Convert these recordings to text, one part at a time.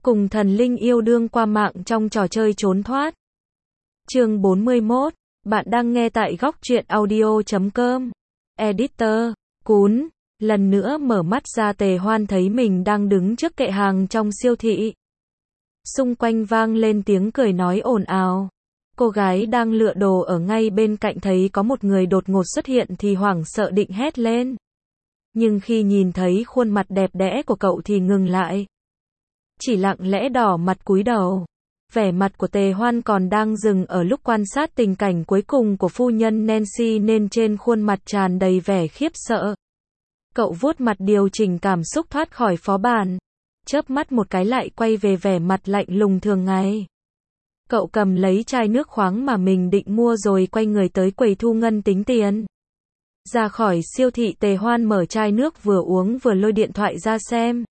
Cùng thần linh yêu đương qua mạng trong trò chơi trốn thoát. Chương 41, bạn đang nghe tại góc truyện audio.com. Editor, Cún, lần nữa mở mắt ra Tề Hoan thấy mình đang đứng trước kệ hàng trong siêu thị. Xung quanh vang lên tiếng cười nói ồn ào. Cô gái đang lựa đồ ở ngay bên cạnh thấy có một người đột ngột xuất hiện thì hoảng sợ định hét lên. Nhưng khi nhìn thấy khuôn mặt đẹp đẽ của cậu thì ngừng lại. Chỉ lặng lẽ đỏ mặt cúi đầu. Vẻ mặt của Tề Hoan còn đang dừng ở lúc quan sát tình cảnh cuối cùng của phu nhân Nancy nên trên khuôn mặt tràn đầy vẻ khiếp sợ. Cậu vuốt mặt điều chỉnh cảm xúc thoát khỏi phó bản. Chớp mắt một cái lại quay về vẻ mặt lạnh lùng thường ngày. Cậu cầm lấy chai nước khoáng mà mình định mua rồi quay người tới quầy thu ngân tính tiền. Ra khỏi siêu thị Tề Hoan mở chai nước vừa uống vừa lôi điện thoại ra xem.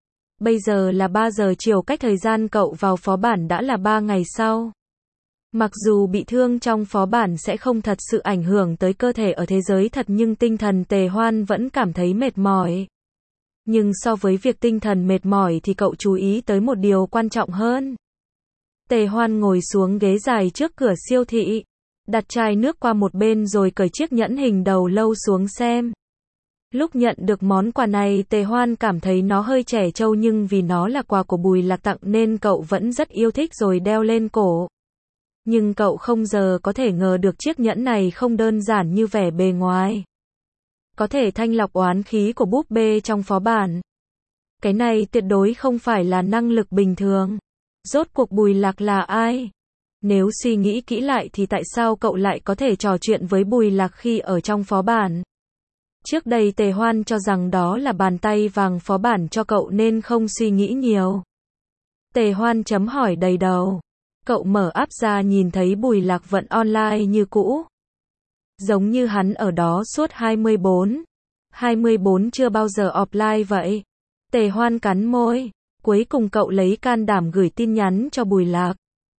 Bây giờ là 3 giờ chiều, cách thời gian cậu vào phó bản đã là 3 ngày sau. Mặc dù bị thương trong phó bản sẽ không thật sự ảnh hưởng tới cơ thể ở thế giới thật nhưng tinh thần Tề Hoan vẫn cảm thấy mệt mỏi. Nhưng so với việc tinh thần mệt mỏi thì cậu chú ý tới một điều quan trọng hơn. Tề Hoan ngồi xuống ghế dài trước cửa siêu thị, đặt chai nước qua một bên rồi cởi chiếc nhẫn hình đầu lâu xuống xem. Lúc nhận được món quà này Tề Hoan cảm thấy nó hơi trẻ trâu nhưng vì nó là quà của Bùi Lạc tặng nên cậu vẫn rất yêu thích rồi đeo lên cổ. Nhưng cậu không giờ có thể ngờ được chiếc nhẫn này không đơn giản như vẻ bề ngoài. Có thể thanh lọc oán khí của búp bê trong phó bản. Cái này tuyệt đối không phải là năng lực bình thường. Rốt cuộc Bùi Lạc là ai? Nếu suy nghĩ kỹ lại thì tại sao cậu lại có thể trò chuyện với Bùi Lạc khi ở trong phó bản? Trước đây Tề Hoan cho rằng đó là bàn tay vàng phó bản cho cậu nên không suy nghĩ nhiều. Tề Hoan chấm hỏi đầy đầu. Cậu mở app ra nhìn thấy Bùi Lạc vẫn online như cũ. Giống như hắn ở đó suốt 24 chưa bao giờ offline vậy. Tề Hoan cắn môi. Cuối cùng cậu lấy can đảm gửi tin nhắn cho Bùi Lạc.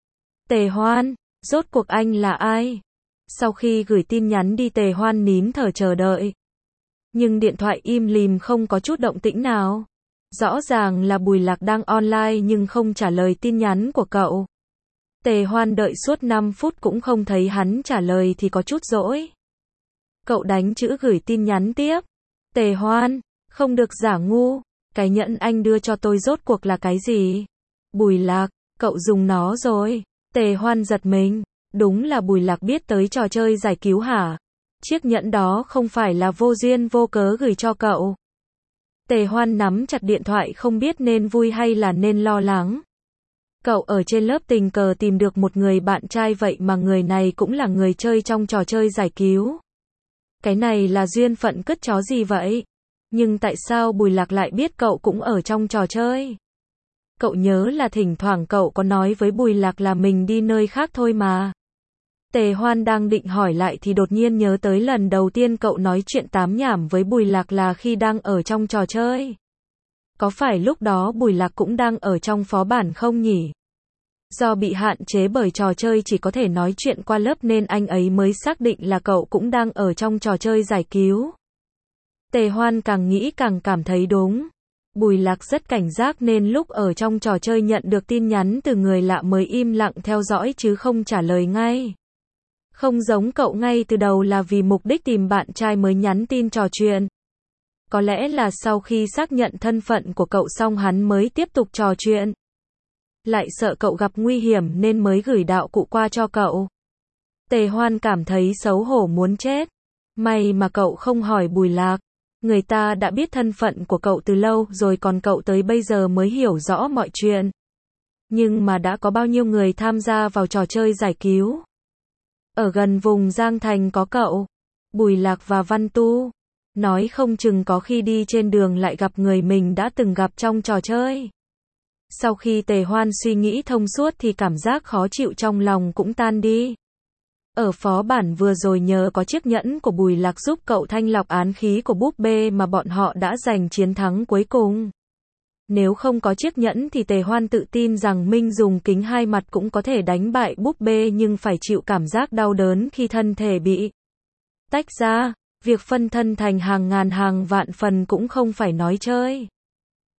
Tề Hoan, rốt cuộc anh là ai? Sau khi gửi tin nhắn đi Tề Hoan nín thở chờ đợi. Nhưng điện thoại im lìm không có chút động tĩnh nào. Rõ ràng là Bùi Lạc đang online nhưng không trả lời tin nhắn của cậu. Tề Hoan đợi suốt 5 phút cũng không thấy hắn trả lời thì có chút dỗi. Cậu đánh chữ gửi tin nhắn tiếp. Tề Hoan, không được giả ngu. Cái nhẫn anh đưa cho tôi rốt cuộc là cái gì? Bùi Lạc, cậu dùng nó rồi. Tề Hoan giật mình. Đúng là Bùi Lạc biết tới trò chơi giải cứu hả? Chiếc nhẫn đó không phải là vô duyên vô cớ gửi cho cậu. Tề Hoan nắm chặt điện thoại không biết nên vui hay là nên lo lắng. Cậu ở trên lớp tình cờ tìm được một người bạn trai vậy mà người này cũng là người chơi trong trò chơi giải cứu. Cái này là duyên phận cứt chó gì vậy? Nhưng tại sao Bùi Lạc lại biết cậu cũng ở trong trò chơi? Cậu nhớ là thỉnh thoảng cậu có nói với Bùi Lạc là mình đi nơi khác thôi mà. Tề Hoan đang định hỏi lại thì đột nhiên nhớ tới lần đầu tiên cậu nói chuyện tám nhảm với Bùi Lạc là khi đang ở trong trò chơi. Có phải lúc đó Bùi Lạc cũng đang ở trong phó bản không nhỉ? Do bị hạn chế bởi trò chơi chỉ có thể nói chuyện qua lớp nên anh ấy mới xác định là cậu cũng đang ở trong trò chơi giải cứu. Tề Hoan càng nghĩ càng cảm thấy đúng. Bùi Lạc rất cảnh giác nên lúc ở trong trò chơi nhận được tin nhắn từ người lạ mới im lặng theo dõi chứ không trả lời ngay. Không giống cậu ngay từ đầu là vì mục đích tìm bạn trai mới nhắn tin trò chuyện. Có lẽ là sau khi xác nhận thân phận của cậu xong hắn mới tiếp tục trò chuyện. Lại sợ cậu gặp nguy hiểm nên mới gửi đạo cụ qua cho cậu. Tề Hoan cảm thấy xấu hổ muốn chết. May mà cậu không hỏi Bùi Lạc. Người ta đã biết thân phận của cậu từ lâu rồi còn cậu tới bây giờ mới hiểu rõ mọi chuyện. Nhưng mà đã có bao nhiêu người tham gia vào trò chơi giải cứu. Ở gần vùng Giang Thành có cậu, Bùi Lạc và Văn Tu. Nói không chừng có khi đi trên đường lại gặp người mình đã từng gặp trong trò chơi. Sau khi Tề Hoan suy nghĩ thông suốt thì cảm giác khó chịu trong lòng cũng tan đi. Ở phó bản vừa rồi nhờ có chiếc nhẫn của Bùi Lạc giúp cậu thanh lọc án khí của búp bê mà bọn họ đã giành chiến thắng cuối cùng. Nếu không có chiếc nhẫn thì Tề Hoan tự tin rằng Minh dùng kính hai mặt cũng có thể đánh bại búp bê nhưng phải chịu cảm giác đau đớn khi thân thể bị tách ra. Việc phân thân thành hàng ngàn hàng vạn phần cũng không phải nói chơi.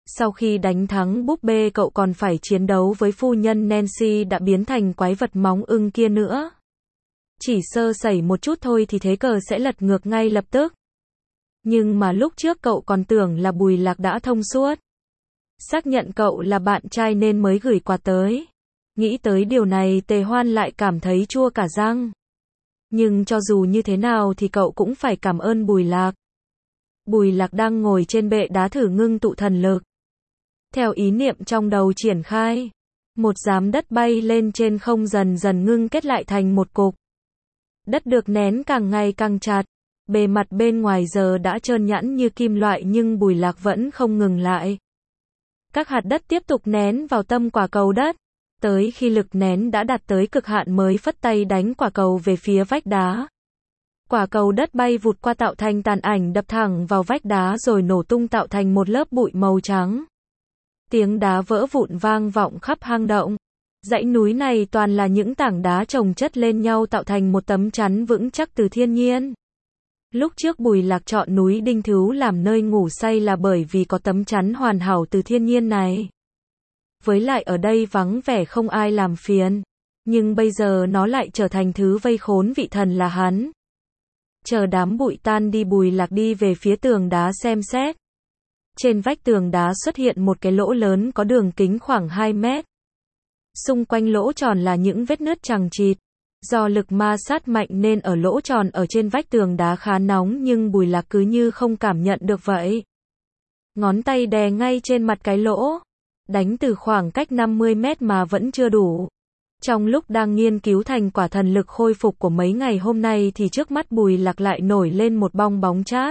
Sau khi đánh thắng búp bê cậu còn phải chiến đấu với phu nhân Nancy đã biến thành quái vật móng ưng kia nữa. Chỉ sơ sẩy một chút thôi thì thế cờ sẽ lật ngược ngay lập tức. Nhưng mà lúc trước cậu còn tưởng là Bùi Lạc đã thông suốt. Xác nhận cậu là bạn trai nên mới gửi quà tới. Nghĩ tới điều này Tề Hoan lại cảm thấy chua cả răng. Nhưng cho dù như thế nào thì cậu cũng phải cảm ơn Bùi Lạc. Bùi Lạc đang ngồi trên bệ đá thử ngưng tụ thần lực. Theo ý niệm trong đầu triển khai, một giám đất bay lên trên không dần dần ngưng kết lại thành một cục. Đất được nén càng ngày càng chặt, bề mặt bên ngoài giờ đã trơn nhẵn như kim loại nhưng Bùi Lạc vẫn không ngừng lại. Các hạt đất tiếp tục nén vào tâm quả cầu đất, tới khi lực nén đã đạt tới cực hạn mới phất tay đánh quả cầu về phía vách đá. Quả cầu đất bay vụt qua tạo thành tàn ảnh đập thẳng vào vách đá rồi nổ tung tạo thành một lớp bụi màu trắng. Tiếng đá vỡ vụn vang vọng khắp hang động. Dãy núi này toàn là những tảng đá chồng chất lên nhau tạo thành một tấm chắn vững chắc từ thiên nhiên. Lúc trước Bùi Lạc chọn núi Đinh Thứu làm nơi ngủ say là bởi vì có tấm chắn hoàn hảo từ thiên nhiên này. Với lại ở đây vắng vẻ không ai làm phiền. Nhưng bây giờ nó lại trở thành thứ vây khốn vị thần là hắn. Chờ đám bụi tan đi Bùi Lạc đi về phía tường đá xem xét. Trên vách tường đá xuất hiện một cái lỗ lớn có đường kính khoảng 2 mét. Xung quanh lỗ tròn là những vết nứt chằng chịt. Do lực ma sát mạnh nên ở lỗ tròn ở trên vách tường đá khá nóng nhưng Bùi Lạc cứ như không cảm nhận được vậy. Ngón tay đè ngay trên mặt cái lỗ. Đánh từ khoảng cách 50 mét mà vẫn chưa đủ. Trong lúc đang nghiên cứu thành quả thần lực khôi phục của mấy ngày hôm nay thì trước mắt Bùi Lạc lại nổi lên một bong bóng chát.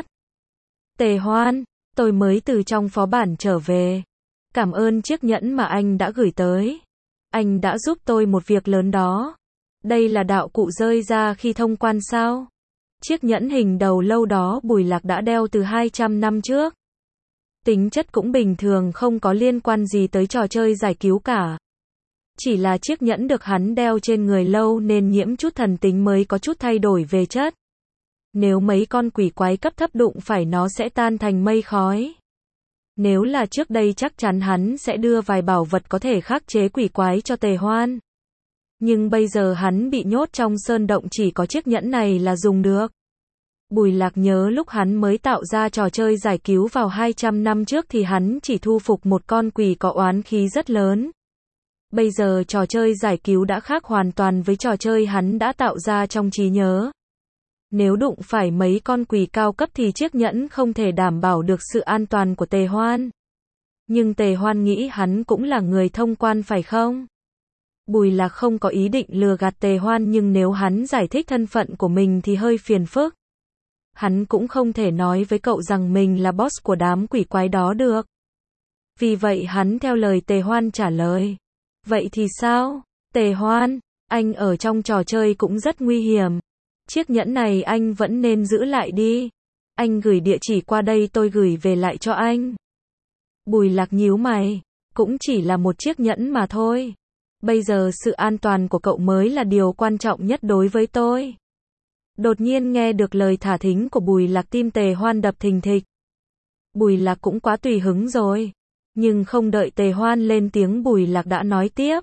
Tề Hoan, tôi mới từ trong phó bản trở về. Cảm ơn chiếc nhẫn mà anh đã gửi tới. Anh đã giúp tôi một việc lớn đó. Đây là đạo cụ rơi ra khi thông quan sao? Chiếc nhẫn hình đầu lâu đó Bùi Lạc đã đeo từ 200 năm trước. Tính chất cũng bình thường không có liên quan gì tới trò chơi giải cứu cả. Chỉ là chiếc nhẫn được hắn đeo trên người lâu nên nhiễm chút thần tính mới có chút thay đổi về chất. Nếu mấy con quỷ quái cấp thấp đụng phải nó sẽ tan thành mây khói. Nếu là trước đây chắc chắn hắn sẽ đưa vài bảo vật có thể khắc chế quỷ quái cho Tề Hoan. Nhưng bây giờ hắn bị nhốt trong sơn động chỉ có chiếc nhẫn này là dùng được. Bùi Lạc nhớ lúc hắn mới tạo ra trò chơi giải cứu vào 200 năm trước thì hắn chỉ thu phục một con quỷ có oán khí rất lớn. Bây giờ trò chơi giải cứu đã khác hoàn toàn với trò chơi hắn đã tạo ra trong trí nhớ. Nếu đụng phải mấy con quỷ cao cấp thì chiếc nhẫn không thể đảm bảo được sự an toàn của Tề Hoan. Nhưng Tề Hoan nghĩ hắn cũng là người thông quan phải không? Bùi Lạc không có ý định lừa gạt Tề Hoan nhưng nếu hắn giải thích thân phận của mình thì hơi phiền phức. Hắn cũng không thể nói với cậu rằng mình là boss của đám quỷ quái đó được. Vì vậy hắn theo lời Tề Hoan trả lời. Vậy thì sao? Tề Hoan, anh ở trong trò chơi cũng rất nguy hiểm. Chiếc nhẫn này anh vẫn nên giữ lại đi. Anh gửi địa chỉ qua đây tôi gửi về lại cho anh. Bùi Lạc nhíu mày. Cũng chỉ là một chiếc nhẫn mà thôi. Bây giờ sự an toàn của cậu mới là điều quan trọng nhất đối với tôi. Đột nhiên nghe được lời thả thính của Bùi Lạc tim Tề Hoan đập thình thịch. Bùi Lạc cũng quá tùy hứng rồi. Nhưng không đợi Tề Hoan lên tiếng Bùi Lạc đã nói tiếp.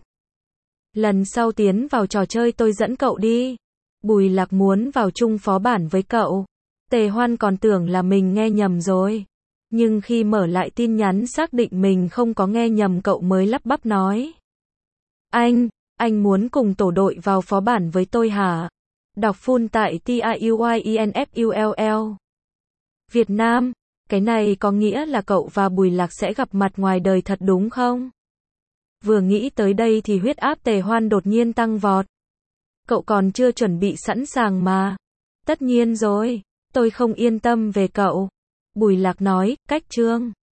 Lần sau tiến vào trò chơi tôi dẫn cậu đi. Bùi Lạc muốn vào chung phó bản với cậu. Tề Hoan còn tưởng là mình nghe nhầm rồi. Nhưng khi mở lại tin nhắn xác định mình không có nghe nhầm cậu mới lắp bắp nói. Anh muốn cùng tổ đội vào phó bản với tôi hả? Đọc full tại TIUYINFULL. Việt Nam, cái này có nghĩa là cậu và Bùi Lạc sẽ gặp mặt ngoài đời thật đúng không? Vừa nghĩ tới đây thì huyết áp Tề Hoan đột nhiên tăng vọt. Cậu còn chưa chuẩn bị sẵn sàng mà. Tất nhiên rồi, tôi không yên tâm về cậu. Bùi Lạc nói, cách chương.